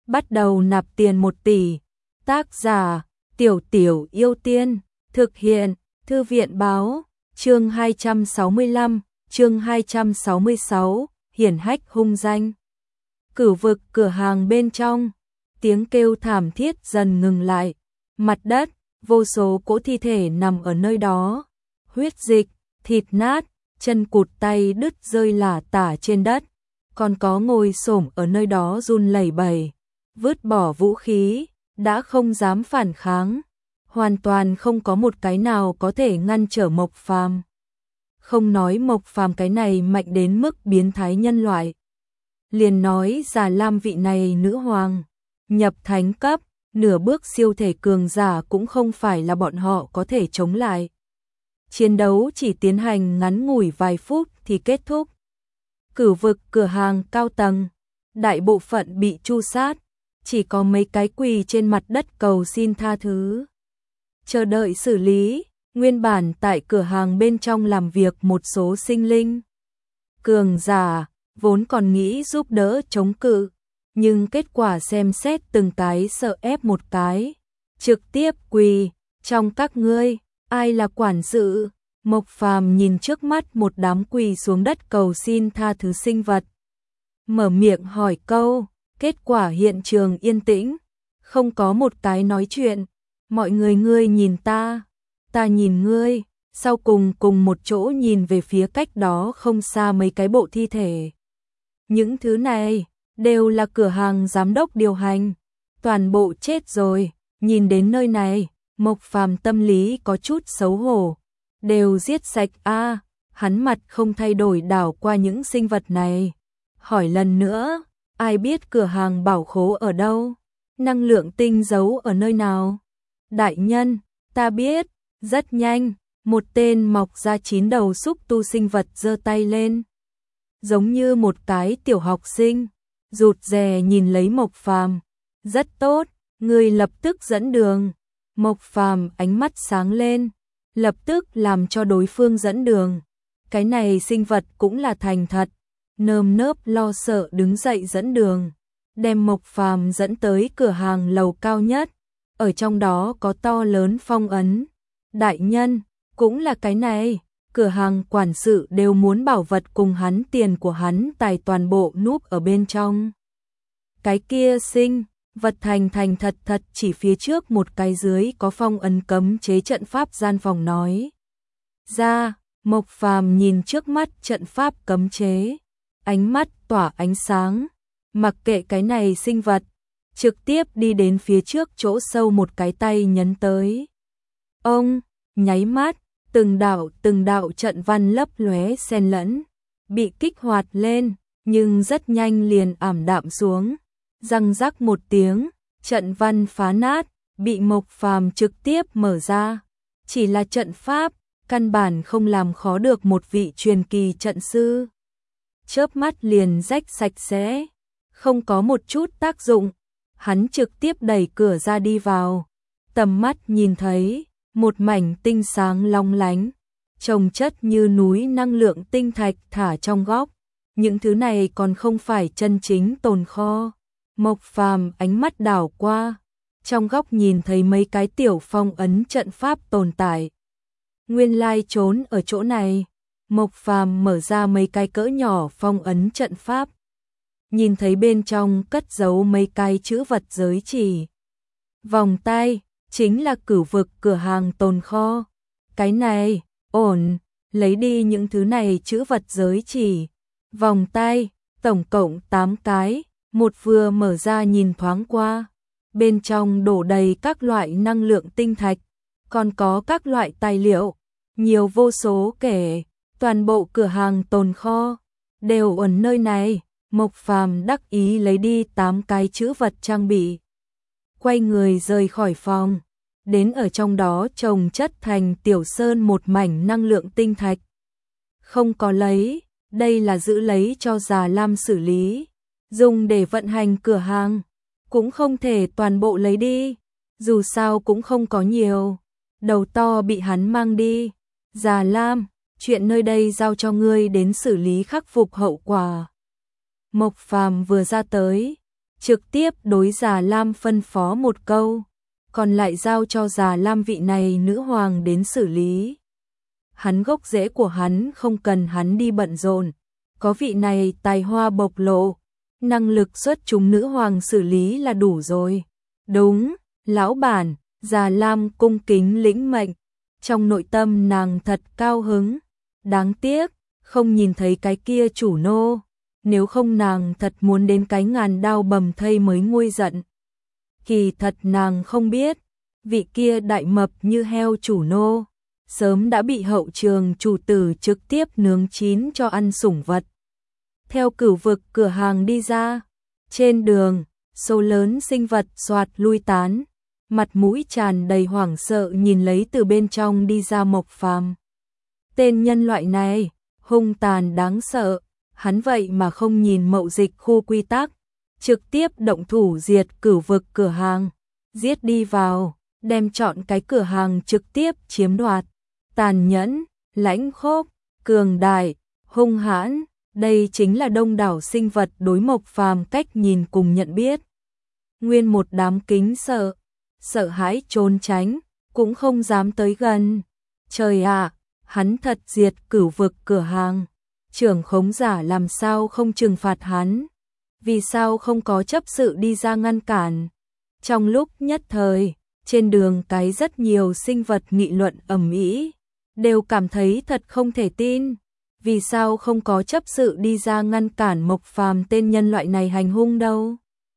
bắt đầu nạp tiền 1 tỷ. Tác giả Tiểu Tiểu Yêu Tiên. Thực hiện Thư viện Báo. Chương 265, chương 266, hiển hách hung danh. Cửu vực cửa hàng bên trong, tiếng kêu thảm thiết dần ngừng lại. Mặt đất, vô số cỗ thi thể nằm ở nơi đó. Huyết dịch, thịt nát, chân cụt tay đứt rơi lả tả trên đất. Còn có ngồi xổm ở nơi đó run lẩy bẩy, vứt bỏ vũ khí, đã không dám phản kháng. Hoàn toàn không có một cái nào có thể ngăn trở Mộc Phàm. Không nói Mộc Phàm cái này mạnh đến mức biến thái nhân loại, liền nói Già Lam vị này nữ hoàng, nhập thánh cấp, nửa bước siêu thể cường giả cũng không phải là bọn họ có thể chống lại. Chiến đấu chỉ tiến hành ngắn ngủi vài phút thì kết thúc. Cửu vực cửa hàng cao tầng, đại bộ phận bị tru sát, chỉ có mấy cái quỳ trên mặt đất cầu xin tha thứ, chờ đợi xử lý. Nguyên bản tại cửa hàng bên trong làm việc một số sinh linh cường giả, vốn còn nghĩ giúp đỡ chống cự, nhưng kết quả xem xét từng cái sợ ép một cái, trực tiếp quỳ. Trong các ngươi, ai là quản sự? Mộc Phàm nhìn trước mắt một đám quỳ xuống đất cầu xin tha thứ sinh vật, mở miệng hỏi câu. Kết quả hiện trường yên tĩnh, không có một cái nói chuyện. Mọi người ngươi nhìn ta nhìn ngươi, sau cùng cùng một chỗ nhìn về phía cách đó không xa mấy cái bộ thi thể. Những thứ này đều là cửa hàng giám đốc điều hành, toàn bộ chết rồi. Nhìn đến nơi này, Mộc Phàm tâm lý có chút xấu hổ. Đều giết sạch a. Hắn mặt không thay đổi đảo qua những sinh vật này, hỏi lần nữa, ai biết cửa hàng bảo khố ở đâu? Năng lượng tinh giấu ở nơi nào? Đại nhân, ta biết. Rất nhanh, một tên mọc ra 9 đầu xúc tu sinh vật giơ tay lên, giống như một cái tiểu học sinh, rụt rè nhìn lấy Mộc Phàm. Rất tốt, ngươi lập tức dẫn đường. Mộc Phàm ánh mắt sáng lên, lập tức làm cho đối phương dẫn đường. Cái này sinh vật cũng là thành thật, nơm nớp lo sợ đứng dậy dẫn đường, đem Mộc Phàm dẫn tới cửa hàng lầu cao nhất. Ở trong đó có to lớn phong ấn. Đại nhân, cũng là cái này. Cửa hàng quản sự đều muốn bảo vật cùng hắn tiền của hắn tài toàn bộ núp ở bên trong. Cái kia sinh vật thành thật chỉ phía trước một cái dưới có phong ấn cấm chế trận pháp gian phòng nói ra. Mộc Phàm nhìn trước mắt trận pháp cấm chế, ánh mắt tỏa ánh sáng, mặc kệ cái này sinh vật, trực tiếp đi đến phía trước chỗ sâu một cái tay nhấn tới. Ông, nháy mắt, từng đạo trận văn lấp lóe xen lẫn, bị kích hoạt lên, nhưng rất nhanh liền ảm đạm xuống. Răng rắc một tiếng, trận văn phá nát, bị Mộc Phàm trực tiếp mở ra. Chỉ là trận pháp, căn bản không làm khó được một vị truyền kỳ trận sư. Chớp mắt liền rách sạch sẽ, không có một chút tác dụng. Hắn trực tiếp đẩy cửa ra đi vào, tầm mắt nhìn thấy một mảnh tinh sáng long lánh, chồng chất như núi năng lượng tinh thạch thả trong góc. Những thứ này còn không phải chân chính tồn kho. Mộc Phàm ánh mắt đảo qua, trong góc nhìn thấy mấy cái tiểu phong ấn trận pháp tồn tại. Nguyên lai trốn ở chỗ này. Mộc Phàm mở ra mấy cái cỡ nhỏ phong ấn trận pháp, nhìn thấy bên trong cất giấu mấy cái chữ vật giới chỉ. Vòng tay, chính là cửu vực cửa hàng tồn kho. Cái này, ổn, lấy đi những thứ này chữ vật giới chỉ. Vòng tay, tổng cộng 8 cái, một vừa mở ra nhìn thoáng qua. Bên trong đổ đầy các loại năng lượng tinh thạch, còn có các loại tài liệu, nhiều vô số kể. Toàn bộ cửa hàng tồn kho đều ở nơi này. Mộc Phàm đắc ý lấy đi 8 cái chữ vật trang bị, quay người rời khỏi phòng, đến ở trong đó trồng chất thành tiểu sơn một mảnh năng lượng tinh thạch. Không có lấy, đây là giữ lấy cho Già Lam xử lý, dùng để vận hành cửa hàng, cũng không thể toàn bộ lấy đi, dù sao cũng không có nhiều. Đầu to bị hắn mang đi. Già Lam, chuyện nơi đây giao cho ngươi đến xử lý khắc phục hậu quả. Mộc Phàm vừa ra tới, trực tiếp đối Già Lam phân phó một câu, còn lại giao cho Già Lam vị này nữ hoàng đến xử lý. Hắn gốc rễ của hắn không cần hắn đi bận rộn, có vị này tài hoa bộc lộ, năng lực xuất chúng nữ hoàng xử lý là đủ rồi. Đúng, lão bản, Già Lam cung kính lĩnh mệnh, trong nội tâm nàng thật cao hứng, đáng tiếc, không nhìn thấy cái kia chủ nô, nếu không nàng thật muốn đến cái ngàn đao bầm thây mới nguôi giận. Kỳ thật nàng không biết, vị kia đại mập như heo chủ nô, sớm đã bị hậu trường chủ tử trực tiếp nướng chín cho ăn sủng vật. Theo cửu vực cửa hàng đi ra, trên đường, số lớn sinh vật xoạt lui tán, mặt mũi tràn đầy hoảng sợ nhìn lấy từ bên trong đi ra Mộc Phàm. Tên nhân loại này, hung tàn đáng sợ, hắn vậy mà không nhìn mậu dịch khu quy tắc, trực tiếp động thủ diệt cửu vực cửa hàng, giết đi vào, đem chọn cái cửa hàng trực tiếp chiếm đoạt. Tàn nhẫn, lãnh khốc, cường đại, hung hãn, đây chính là đông đảo sinh vật đối Mộc Phàm cách nhìn cùng nhận biết. Nguyên một đám kính sợ, sợ hãi trốn tránh, cũng không dám tới gần. Trời ạ, hắn thật diệt cửu vực cửa hàng. Trưởng khống giả làm sao không trừng phạt hắn? Vì sao không có chấp sự đi ra ngăn cản? Trong lúc nhất thời, trên đường cái rất nhiều sinh vật nghị luận ầm ĩ, đều cảm thấy thật không thể tin. Vì sao không có chấp sự đi ra ngăn cản Mộc Phàm tên nhân loại này hành hung đâu?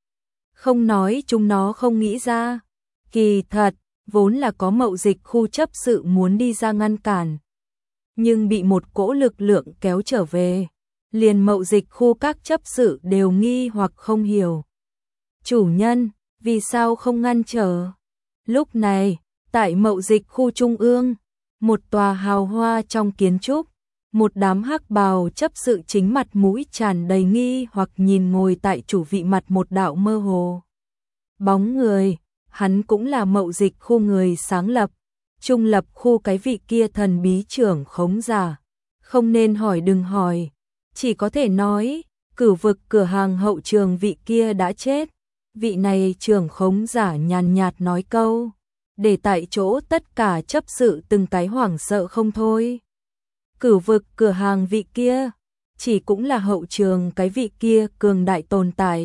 Không nói chúng nó không nghĩ ra. Kỳ thật, vốn là có mậu dịch khu chấp sự muốn đi ra ngăn cản, nhưng bị một cỗ lực lượng kéo trở về. Liền mậu dịch khu các chấp sự đều nghi hoặc không hiểu. Chủ nhân, vì sao không ngăn trở? Lúc này, tại mậu dịch khu trung ương, một tòa hào hoa trong kiến trúc, một đám hắc bào chấp sự chính mặt mũi tràn đầy nghi hoặc nhìn ngồi tại chủ vị mặt một đạo mơ hồ bóng người, hắn cũng là mậu dịch khu người sáng lập, trung lập khu cái vị kia thần bí trưởng khống giả. Không nên hỏi đừng hỏi, chỉ có thể nói, cửu vực cửa hàng hậu trường vị kia đã chết. Vị này trưởng khống giả nhàn nhạt nói câu, để tại chỗ tất cả chấp sự từng cái hoảng sợ không thôi. Cửu vực cửa hàng vị kia, chỉ cũng là hậu trường cái vị kia cường đại tồn tại.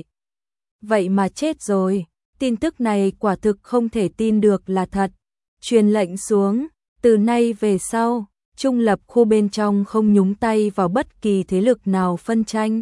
Vậy mà chết rồi, tin tức này quả thực không thể tin được là thật. Truyền lệnh xuống, từ nay về sau, trung lập khu bên trong không nhúng tay vào bất kỳ thế lực nào phân tranh.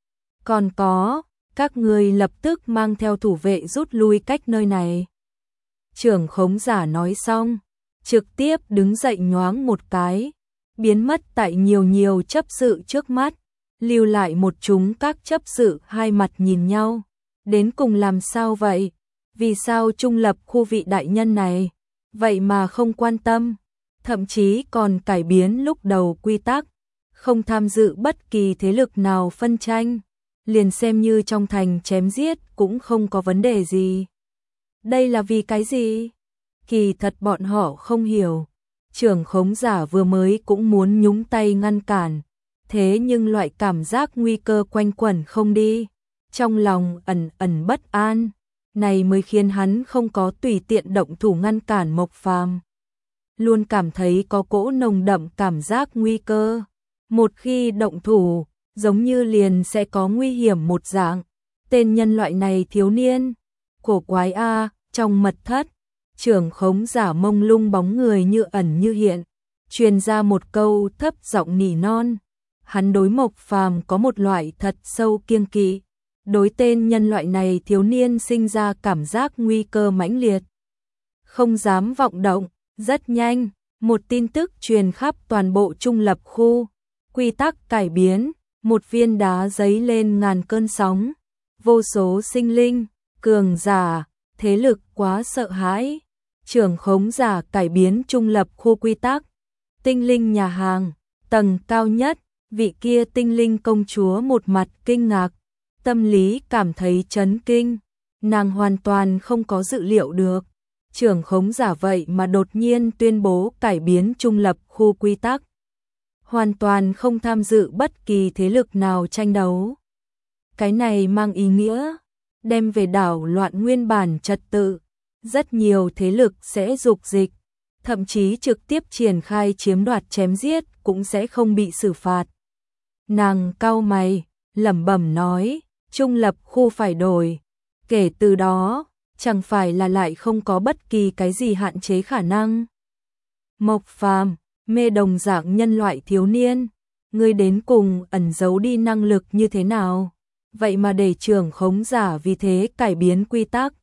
Còn có, các người lập tức mang theo thủ vệ rút lui cách nơi này. Trưởng khống giả nói xong, trực tiếp đứng dậy nhoáng một cái, biến mất tại nhiều chấp sự trước mắt, lưu lại một chúng các chấp sự hai mặt nhìn nhau. Đến cùng làm sao vậy? Vì sao trung lập khu vị đại nhân này vậy mà không quan tâm, thậm chí còn cải biến lúc đầu quy tắc, không tham dự bất kỳ thế lực nào phân tranh, liền xem như trong thành chém giết cũng không có vấn đề gì. Đây là vì cái gì? Kỳ thật bọn họ không hiểu. Trưởng khống giả vừa mới cũng muốn nhúng tay ngăn cản, thế nhưng loại cảm giác nguy cơ quanh quẩn không đi, trong lòng ẩn ẩn bất an, này mới khiến hắn không có tùy tiện động thủ ngăn cản Mộc Phàm. Luôn cảm thấy có cỗ nồng đậm cảm giác nguy cơ, một khi động thủ, giống như liền sẽ có nguy hiểm một dạng. Tên nhân loại này thiếu niên, cổ quái a, trong mật thất, trưởng khống giả mông lung bóng người như ẩn như hiện, truyền ra một câu thấp giọng nỉ non. Hắn đối Mộc Phàm có một loại thật sâu kiêng kỵ, đối tên nhân loại này thiếu niên sinh ra cảm giác nguy cơ mãnh liệt. Không dám vọng động, rất nhanh, một tin tức truyền khắp toàn bộ trung lập khu, quy tắc cải biến, một viên đá giấy lên ngàn cơn sóng, vô số sinh linh, cường giả, thế lực quá sợ hãi. Trưởng khống giả cải biến trung lập khu quy tắc, tinh linh nhà hàng, tầng cao nhất, vị kia tinh linh công chúa một mặt kinh ngạc, tâm lý cảm thấy chấn kinh, nàng hoàn toàn không có dự liệu được. Trưởng khống giả vậy mà đột nhiên tuyên bố cải biến trung lập khu quy tắc, hoàn toàn không tham dự bất kỳ thế lực nào tranh đấu. Cái này mang ý nghĩa, đem về đảo loạn nguyên bản trật tự. Rất nhiều thế lực sẽ dục dịch, thậm chí trực tiếp triển khai chiếm đoạt chém giết cũng sẽ không bị xử phạt. Nàng cau mày, lẩm bẩm nói, trung lập khu phải đổi. Kể từ đó, chẳng phải là lại không có bất kỳ cái gì hạn chế khả năng. Mộc Phàm, mê đồng dạng nhân loại thiếu niên, ngươi đến cùng ẩn giấu đi năng lực như thế nào? Vậy mà để trưởng khống giả vì thế cải biến quy tắc.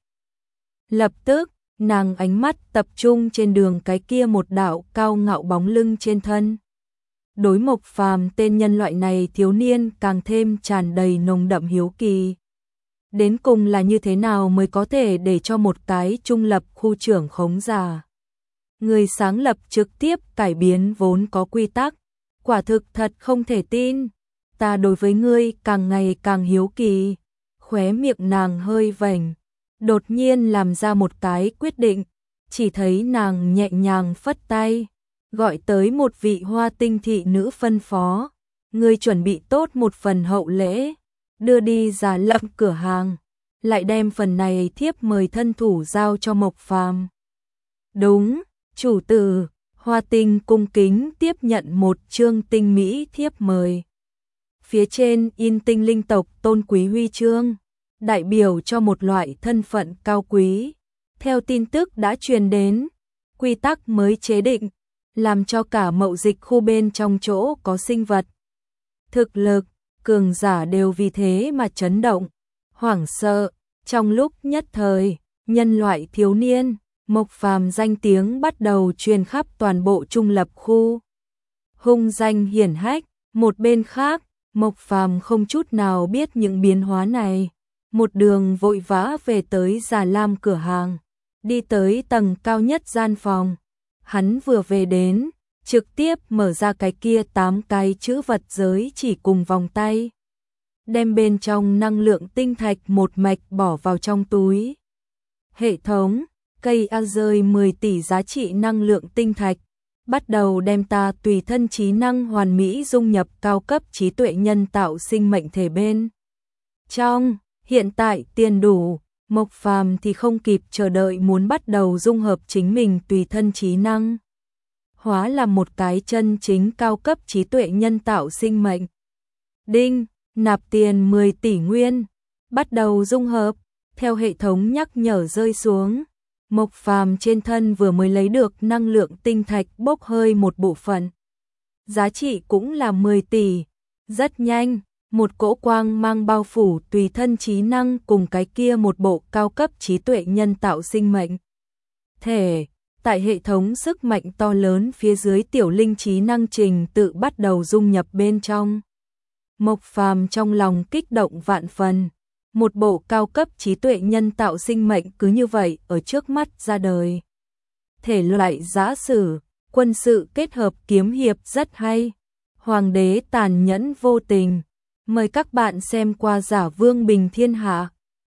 Lập tức, nàng ánh mắt tập trung trên đường cái kia một đạo cao ngạo bóng lưng trên thân. Đối Mộc Phàm tên nhân loại này thiếu niên càng thêm tràn đầy nồng đậm hiếu kỳ. Đến cùng là như thế nào mới có thể để cho một cái trung lập khu trưởng khống giả, người sáng lập trực tiếp cải biến vốn có quy tắc, quả thực thật không thể tin. Ta đối với ngươi càng ngày càng hiếu kỳ. Khóe miệng nàng hơi vểnh, đột nhiên làm ra một cái quyết định, chỉ thấy nàng nhẹ nhàng phất tay, gọi tới một vị Hoa Tinh thị nữ phân phó, ngươi chuẩn bị tốt một phần hậu lễ, đưa đi Già Lâm cửa hàng, lại đem phần này thiếp mời thân thủ giao cho Mộc Phàm. Đúng, chủ tử. Hoa Tinh cung kính tiếp nhận một chương tinh mỹ thiếp mời. Phía trên in tinh linh tộc tôn quý huy chương, đại biểu cho một loại thân phận cao quý. Theo tin tức đã truyền đến, quy tắc mới chế định, làm cho cả mậu dịch khu bên trong chỗ có sinh vật, thực lực, cường giả đều vì thế mà chấn động, hoảng sợ. Trong lúc nhất thời, nhân loại thiếu niên, Mộc Phàm danh tiếng bắt đầu truyền khắp toàn bộ trung lập khu. Hung danh hiển hách, một bên khác, Mộc Phàm không chút nào biết những biến hóa này, một đường vội vã về tới Già Lam cửa hàng, đi tới tầng cao nhất gian phòng. Hắn vừa về đến, trực tiếp mở ra cái kia 8 cái chữ vật giới chỉ cùng vòng tay, đem bên trong năng lượng tinh thạch một mạch bỏ vào trong túi. Hệ thống, cây A rơi 10 tỷ giá trị năng lượng tinh thạch, bắt đầu đem ta tùy thân trí năng hoàn mỹ dung nhập cao cấp trí tuệ nhân tạo sinh mệnh thể bên trong. Hiện tại tiền đủ, Mộc Phàm thì không kịp chờ đợi muốn bắt đầu dung hợp chính mình tùy thân trí năng, hóa làm một cái chân chính cao cấp trí tuệ nhân tạo sinh mệnh. Đinh, nạp tiền 10 tỷ nguyên, bắt đầu dung hợp. Theo hệ thống nhắc nhở rơi xuống, Mộc Phàm trên thân vừa mới lấy được năng lượng tinh thạch bốc hơi một bộ phận, giá trị cũng là 10 tỷ. Rất nhanh, một cỗ quang mang bao phủ tùy thân trí năng cùng cái kia một bộ cao cấp trí tuệ nhân tạo sinh mệnh thể. Tại hệ thống sức mạnh to lớn phía dưới, tiểu linh trí năng trình tự bắt đầu dung nhập bên trong. Mộc Phàm trong lòng kích động vạn phần, một bộ cao cấp trí tuệ nhân tạo sinh mệnh cứ như vậy ở trước mắt ra đời. Thể loại giã sử, quân sự kết hợp kiếm hiệp rất hay. Hoàng đế tàn nhẫn vô tình. Mời các bạn xem qua Giả Vương Bình Thiên Hạ.